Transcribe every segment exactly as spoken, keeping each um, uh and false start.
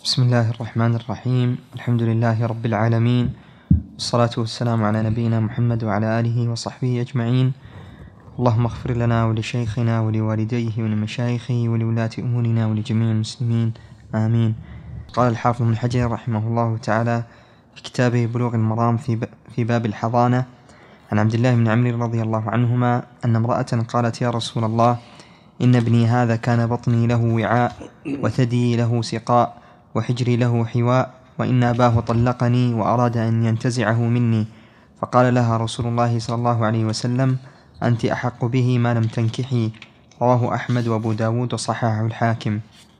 بسم الله الرحمن الرحيم. الحمد لله رب العالمين، والصلاة والسلام على نبينا محمد وعلى آله وصحبه أجمعين. اللهم اغفر لنا ولشيخنا ولوالديه ولمشايخه ولولاة أمورنا ولجميع المسلمين، آمين. قال الحافظ ابن حجر رحمه الله تعالى في كتابه بلوغ المرام في باب الحضانة عن عبد الله بن عمرو رضي الله عنهما أن امرأة قالت: يا رسول الله، إن ابني هذا كان بطني له وعاء، وثدي له سقاء، وحجري له حواء، وإن أباه طلقني وأراد أن ينتزعه مني. فقال لها رسول الله صلى الله عليه وسلم: أنت أحق به ما لم تنكحي. رواه أحمد وأبو داود وصححه الحاكم.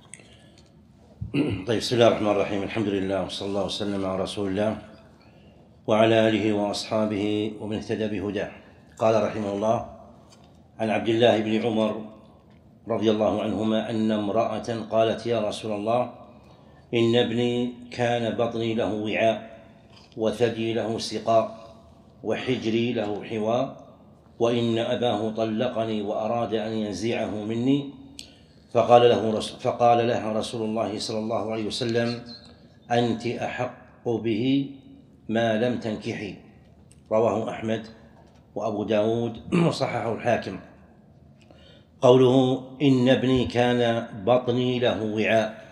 طيب، بسم الله الرحمن الرحيم. الحمد لله، وصلى الله وسلم على رسول الله وعلى آله وأصحابه ومن اهتدى بهداه. قال رحمه الله: عن عبد الله بن عمر رضي الله عنهما أن امرأة قالت: يا رسول الله، إن ابني كان بطني له وعاء، وثدي له سقاء، وحجري له حواء، وإن أباه طلقني وأراد أن ينزعه مني. فقال له رسول فقال لها رسول الله صلى الله عليه وسلم: أنت أحق به ما لم تنكحي. رواه أحمد وأبو داود وصححه الحاكم. قوله إن ابني كان بطني له وعاء،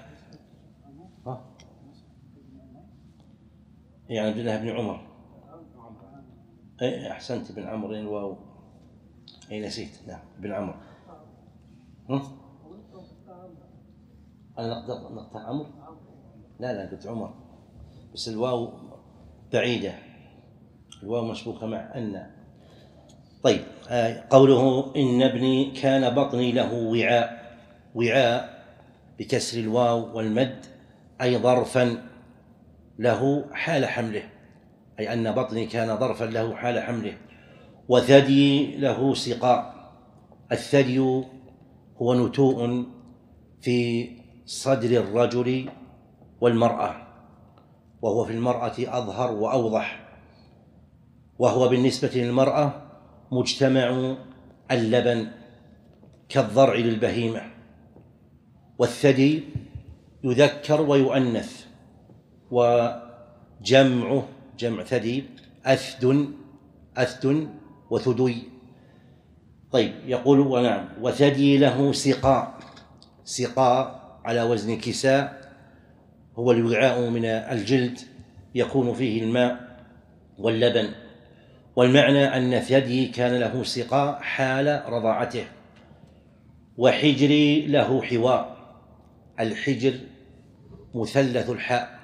يعني عبد الله بن عمر. أي أحسنت، بن عمرو الواو، أي نسيت، نعم بن عمرو. أنا نقطع عمرو؟ لا لا قلت عمر، بس الواو بعيدة، الواو مسبوقة مع أن. طيب، قوله إن ابني كان بطني له وعاء، وعاء بكسر الواو والمد، أي ظرفا له حال حمله، أي أن بطني كان ظرفا له حال حمله. وثدي له سقاء، الثدي هو نتوء في صدر الرجل والمرأة، وهو في المرأة أظهر وأوضح، وهو بالنسبة للمرأة مجتمع اللبن كالضرع للبهيمة. والثدي يذكر ويؤنث، وجمعه جمع ثدي أثد أثد وثدي. طيب، يقول ونعم وثدي له سقاء، سقاء على وزن كساء، هو الوعاء من الجلد يكون فيه الماء واللبن. والمعنى أن ثدي كان له سقاء حال رضاعته. وحجري له حواء، الحجر مثلث الحاء،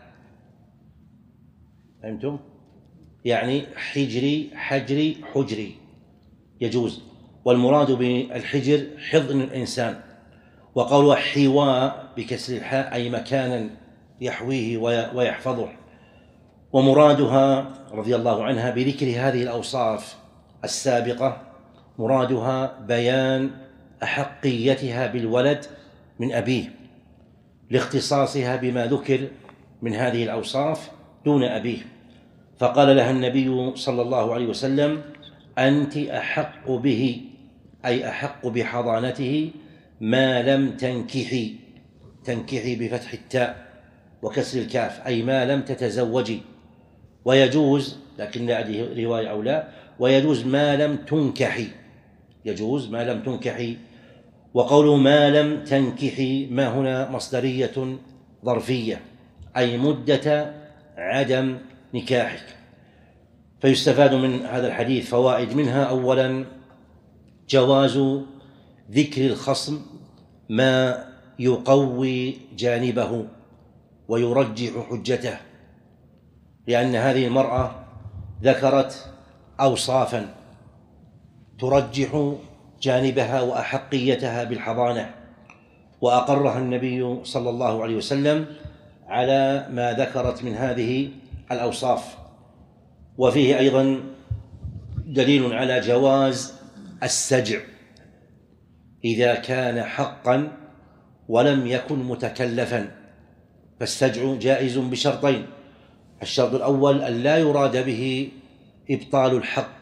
فهمتم؟ يعني حجري حجري حجري يجوز، والمراد بالحجر حضن الإنسان. وقول حواء بكسر الحاء أي مكانا يحويه ويحفظه. ومرادها رضي الله عنها بذكر هذه الأوصاف السابقة، مرادها بيان أحقيتها بالولد من أبيه، لاختصاصها بما ذكر من هذه الأوصاف دون أبيه. فقال لها النبي صلى الله عليه وسلم: أنت أحق به، أي أحق بحضانته ما لم تنكحي، تنكحي بفتح التاء وكسر الكاف، أي ما لم تتزوجي. ويجوز، لكن لا أدري رواية أو لا، ويجوز ما لم تنكحي، يجوز ما لم تنكحي. وقوله ما لم تنكحي، ما هنا مصدرية ظرفية، أي مدة عدم نكاحك. فيستفاد من هذا الحديث فوائد، منها أولا جواز ذكر الخصم ما يقوي جانبه ويرجح حجته، لأن هذه المرأة ذكرت أوصافا ترجح جانبها وأحقيتها بالحضانة، وأقرها النبي صلى الله عليه وسلم على ما ذكرت من هذه الأوصاف. وفيه أيضا دليل على جواز السجع إذا كان حقا ولم يكن متكلفا، فالسجع جائز بشرطين: الشرط الأول أن لا يراد به إبطال الحق،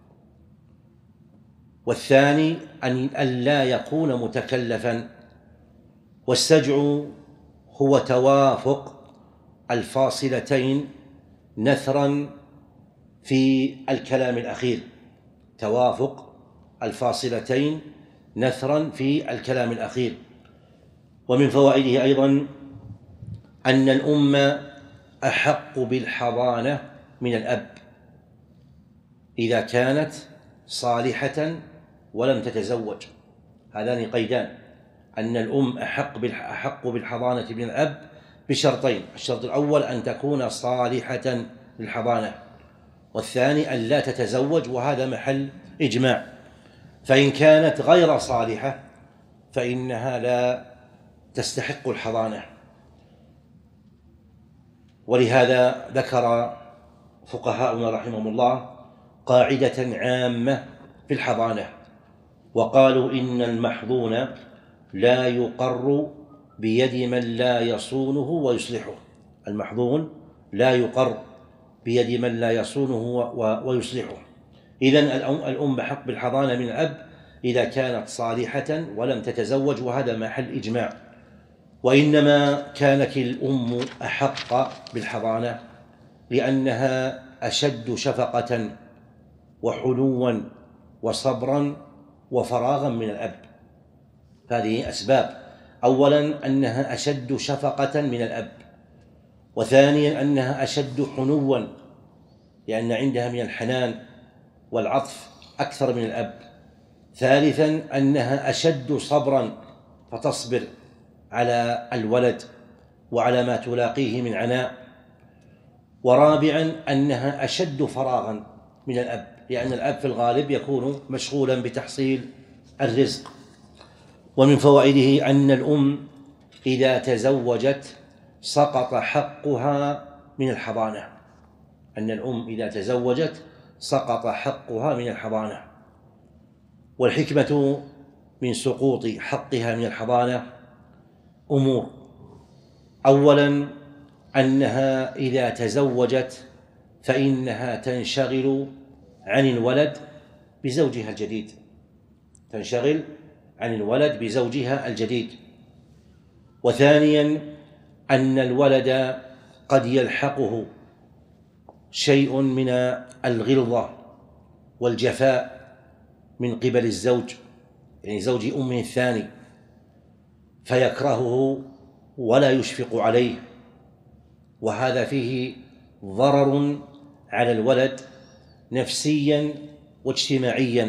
والثاني أن لا يكون متكلفا. والسجع هو توافق الفاصلتين نثرا في الكلام الأخير، توافق الفاصلتين نثرا في الكلام الأخير. ومن فوائده أيضا أن الأم أحق بالحضانة من الأب إذا كانت صالحة ولم تتزوج. هذان قيدان، أن الأم أحق أحق بالحضانة من الأب بشرطين: الشرط الأول أن تكون صالحة للحضانة، والثاني أن لا تتزوج، وهذا محل إجماع. فإن كانت غير صالحة فإنها لا تستحق الحضانة. ولهذا ذكر فقهاؤنا رحمهم الله قاعدة عامة في الحضانة، وقالوا إن المحظون لا يقر بيد من لا يصونه ويصلحه. المحظون لا يقر بيد من لا يصونه ويصلحه. إذن الأم حق بالحضانة من الأب إذا كانت صالحة ولم تتزوج، وهذا محل إجماع. وإنما كانت الأم أحق بالحضانة لأنها أشد شفقة وحنوا وصبرا وفراغا من الأب. هذه أسباب: أولا أنها أشد شفقة من الأب، وثانيا أنها أشد حنوا لأن عندها من الحنان والعطف أكثر من الأب، ثالثا أنها أشد صبرا فتصبر على الولد وعلى ما تلاقيه من عناء، ورابعا أنها أشد فراغا من الأب لأن الأب في الغالب يكون مشغولا بتحصيل الرزق. ومن فوائده أن الأم إذا تزوجت سقط حقها من الحضانة أن الأم إذا تزوجت سقط حقها من الحضانة. والحكمة من سقوط حقها من الحضانة أمور: أولا أنها إذا تزوجت فإنها تنشغل عن الولد بزوجها الجديد تنشغل عن الولد بزوجها الجديد وثانيا أن الولد قد يلحقه شيء من الغلظة والجفاء من قبل الزوج، يعني زوج أمه الثاني، فيكرهه ولا يشفق عليه، وهذا فيه ضرر على الولد نفسيا واجتماعيا،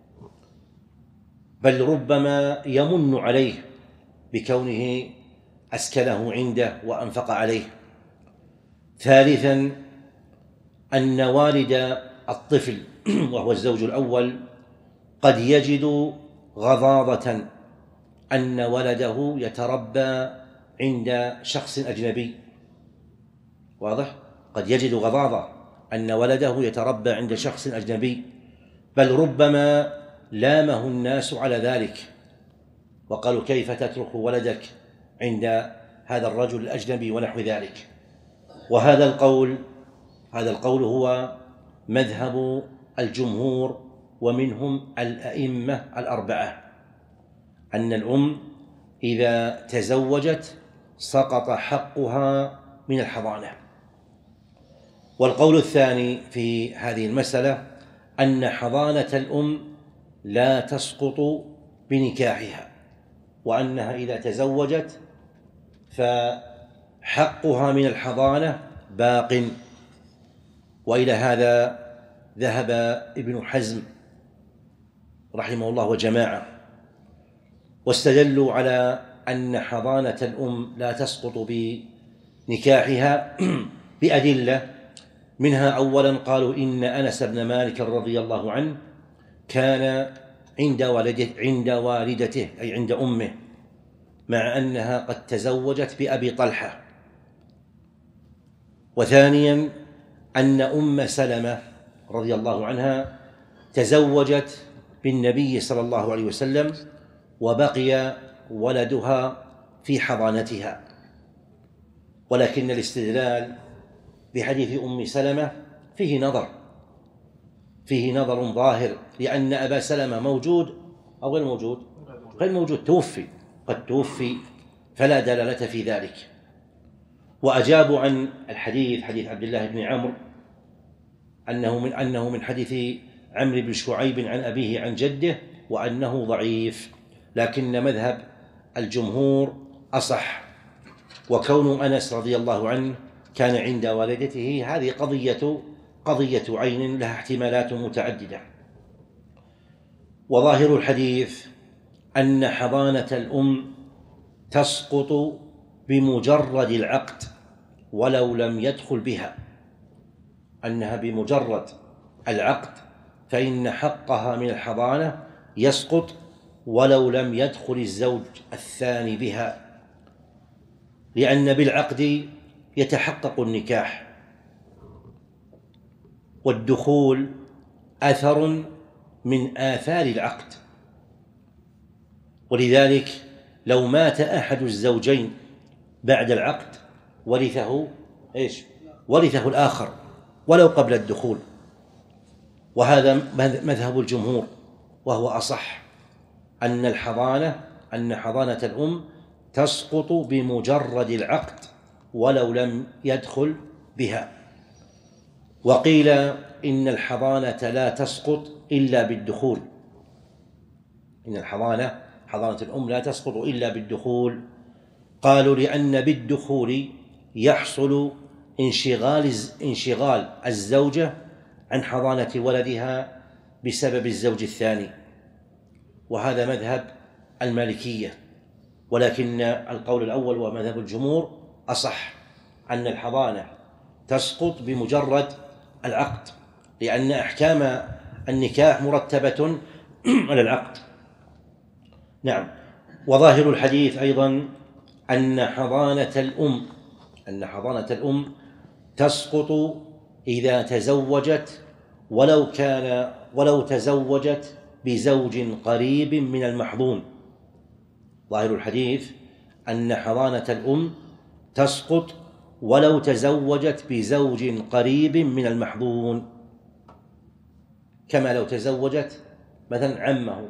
بل ربما يمن عليه بكونه أسكنه عنده وأنفق عليه. ثالثا أن والد الطفل وهو الزوج الأول قد يجد غضاضة أن ولده يتربى عند شخص أجنبي. واضح؟ قد يجد غضاضة أن ولده يتربى عند شخص أجنبي، بل ربما لامه الناس على ذلك وقالوا: كيف تترك ولدك عند هذا الرجل الأجنبي ونحو ذلك. وهذا القول هذا القول هو مذهب الجمهور ومنهم الأئمة الأربعة، أن الأم إذا تزوجت سقط حقها من الحضانة. والقول الثاني في هذه المسألة أن حضانة الأم لا تسقط بنكاحها، وأنها إذا تزوجت فحقها من الحضانة باق. وإلى هذا ذهب ابن حزم رحمه الله وجماعة، واستدلوا على أن حضانة الأم لا تسقط بنكاحها بأدلة، منها أولا قالوا: إن أنس بن مالك رضي الله عنه كان عند والدته, عند والدته أي عند أمه، مع أنها قد تزوجت بأبي طلحة. وثانيا أن أم سلمة رضي الله عنها تزوجت بالنبي صلى الله عليه وسلم وبقي ولدها في حضانتها. ولكن الاستدلال بحديث أم سلمة فيه نظر فيه نظر ظاهر، لأن أبا سلمة موجود أو غير موجود؟ غير موجود، توفي قد توفي، فلا دلالة في ذلك. وأجابوا عن الحديث حديث عبد الله بن عمرو أنه من أنه من حديث عمرو بن شعيب عن أبيه عن جده وأنه ضعيف، لكن مذهب الجمهور أصح. وكون أنس رضي الله عنه كان عند والدته هذه قضية قضية عين لها احتمالات متعددة. وظاهر الحديث أن حضانة الأم تسقط بمجرد العقد ولو لم يدخل بها، أنها بمجرد العقد فإن حقها من الحضانة يسقط ولو لم يدخل الزوج الثاني بها، لأن بالعقد يتحقق النكاح، والدخول أثر من آثار العقد. ولذلك لو مات أحد الزوجين بعد العقد ورثه إيش؟ ورثه الآخر ولو قبل الدخول، وهذا مذهب الجمهور وهو أصح، أن الحضانة أن حضانة الأم تسقط بمجرد العقد ولو لم يدخل بها. وقيل إن الحضانة لا تسقط إلا بالدخول، إن الحضانة حضانة الأم لا تسقط إلا بالدخول. قالوا لأن بالدخول يحصل انشغال انشغال الزوجة عن حضانة ولدها بسبب الزوج الثاني، وهذا مذهب المالكية، ولكن القول الأول ومذهب الجمهور أصح، أن الحضانة تسقط بمجرد العقد، لأن أحكام النكاح مرتبة على العقد. نعم. وظاهر الحديث أيضا أن حضانة الأم أن حضانة الأم تسقط إذا تزوجت ولو كان ولو تزوجت بزوج قريب من المحظون. ظاهر الحديث أن حضانة الأم تسقط ولو تزوجت بزوج قريب من المحظون، كما لو تزوجت مثلا عمه.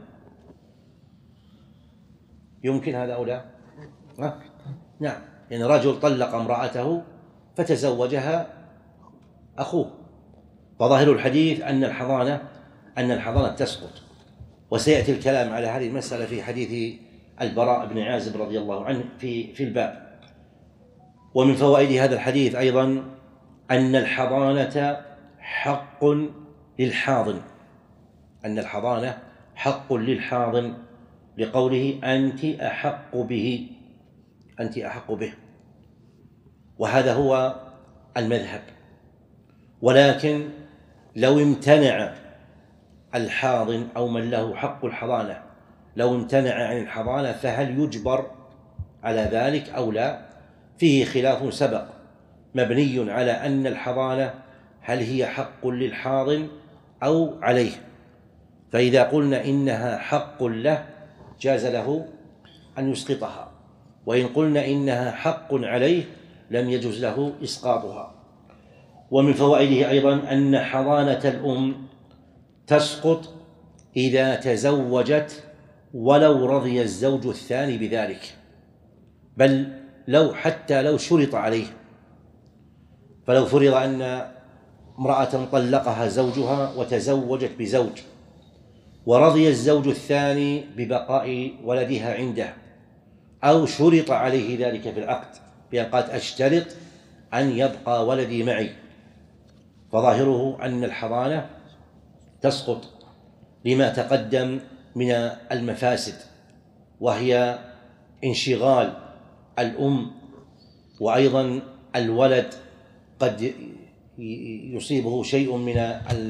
يمكن هذا أو لا؟ أه؟ نعم، يعني رجل طلق امرأته فتزوجها أخوه، فظاهر الحديث أن الحضانة أن الحضانة تسقط. وسيأتي الكلام على هذه المسألة في حديث البراء بن عازب رضي الله عنه في في الباب. ومن فوائد هذا الحديث أيضا أن الحضانة حق للحاضن، أن الحضانة حق للحاضن لقوله أنت أحق به، أنت أحق به، وهذا هو المذهب. ولكن لو امتنع الحاضن أو من له حق الحضانة لو امتنع عن الحضانة فهل يجبر على ذلك أو لا؟ فيه خلاف سبق مبني على أن الحضانة هل هي حق للحاضن أو عليه، فإذا قلنا إنها حق له جاز له أن يسقطها، وإن قلنا إنها حق عليه لم يجوز له إسقاطها. ومن فوائده أيضا أن حضانة الأم تسقط إذا تزوجت ولو رضي الزوج الثاني بذلك، بل لو حتى لو شرط عليه، فلو فرض أن امرأة طلقها زوجها وتزوجت بزوج ورضي الزوج الثاني ببقاء ولدها عنده، أو شرط عليه ذلك في العقد بأن قالت أشترط أن يبقى ولدي معي، فظاهره أن الحضانة تسقط لما تقدم من المفاسد، وهي انشغال الأم، وأيضا الولد قد يصيبه شيء من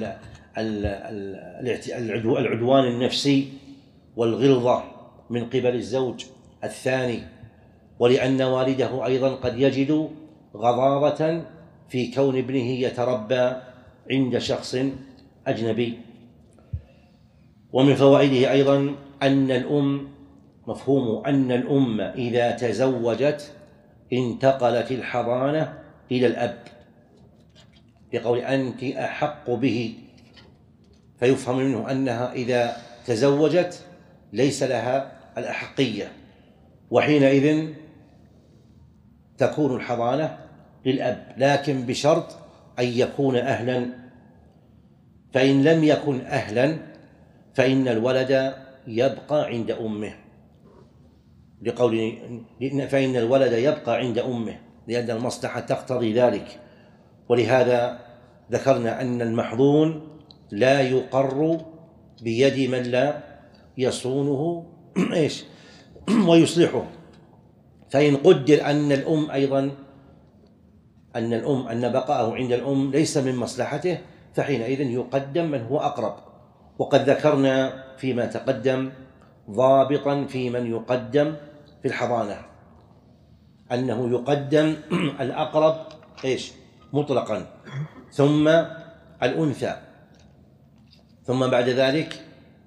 العدوان النفسي والغلظة من قبل الزوج الثاني، ولأن والده أيضا قد يجد غضاضة في كون ابنه يتربى عند شخص أجنبي. ومن فوائده أيضا أن الأم مفهوم أن الأم إذا تزوجت انتقلت الحضانة إلى الأب بقول أنت أحق به، فيفهم منه أنها إذا تزوجت ليس لها الأحقية، وحينئذ تكون الحضانة للأب، لكن بشرط أن يكون أهلا، فإن لم يكن أهلا فإن الولد يبقى عند أمه، لقول فإن الولد يبقى عند أمه لأن المصلحة تقتضي ذلك. ولهذا ذكرنا أن المحظون لا يقر بيد من لا يصونه إيش ويصلحه. فإن قدر أن الأم أيضا أن الأم أن بقاءه عند الأم ليس من مصلحته فحينئذ يقدم من هو أقرب. وقد ذكرنا فيما تقدم ضابطا في من يقدم في الحضانة، أنه يقدم الأقرب إيش مطلقا، ثم الأنثى، ثم بعد ذلك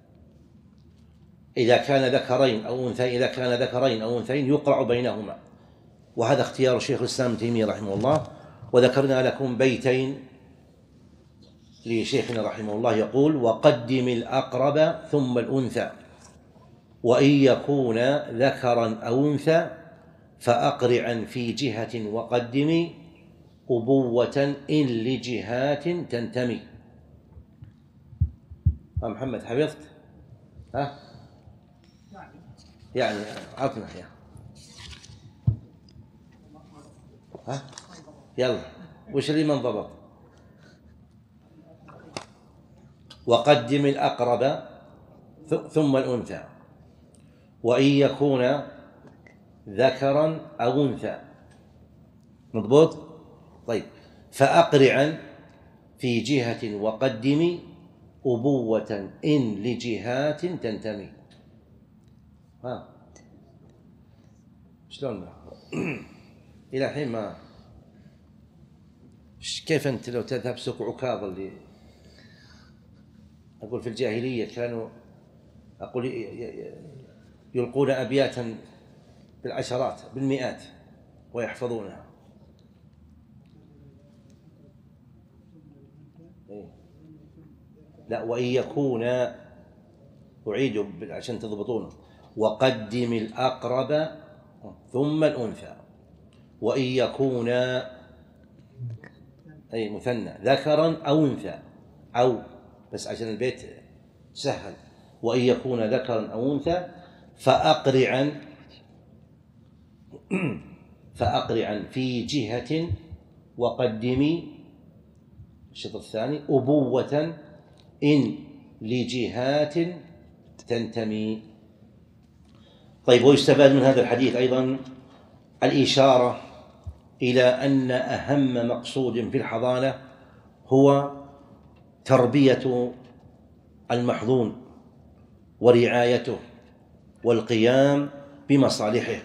إذا كان ذكرين أو أنثى إذا كان ذكرين أو أنثيين يقرع بينهما. وهذا اختيار شيخ الإسلام ابن تيمية رحمه الله. وذكرنا لكم بيتين لشيخنا رحمه الله يقول: وقدم الأقرب ثم الأنثى، وإن يكون ذكرا أو أنثى فأقرعا في جهة وقدم أبوة إن لجهات تنتمي. ها محمد حفظت؟ ها؟ يعني عطنا يا ها؟ يلا وش اللي من ضبط؟ وقدم الأقرب ثم الأنثى، وإن يكون ذكرا أو أنثى. مضبوط؟ طيب. فأقرعا في جهة وقدم أبوة إن لجهات تنتمي. ها شلون إلى الحين ما كيف أنت لو تذهب سوق عكاظ اللي أقول في الجاهلية كانوا أقول يلقون أبياتا بالعشرات بالمئات ويحفظونها. لا، وإن يكون أعيد عشان تضبطونه: وقدم الأقرب ثم الأنثى، وإن يكون أي مثنى ذكرا أو أنثى، أو بس عشان البيت سهل، وإن يكون ذكرا أو أنثى فأقرعا فأقرعا في جهة وقدمي الشطر الثاني أبوة إن لجهات تنتمي. طيب. ويستفاد من هذا الحديث أيضا الإشارة إلى أن أهم مقصود في الحضانة هو تربية المحظون ورعايته والقيام بمصالحه.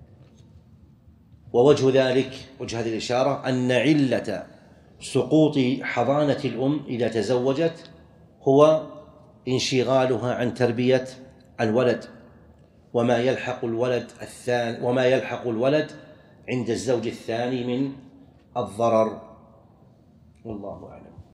ووجه ذلك وجه هذه الإشارة أن علة سقوط حضانة الأم إذا تزوجت هو انشغالها عن تربية الولد، وما يلحق الولد الثاني وما يلحق الولد عند الزوج الثاني من الضرر. والله أعلم.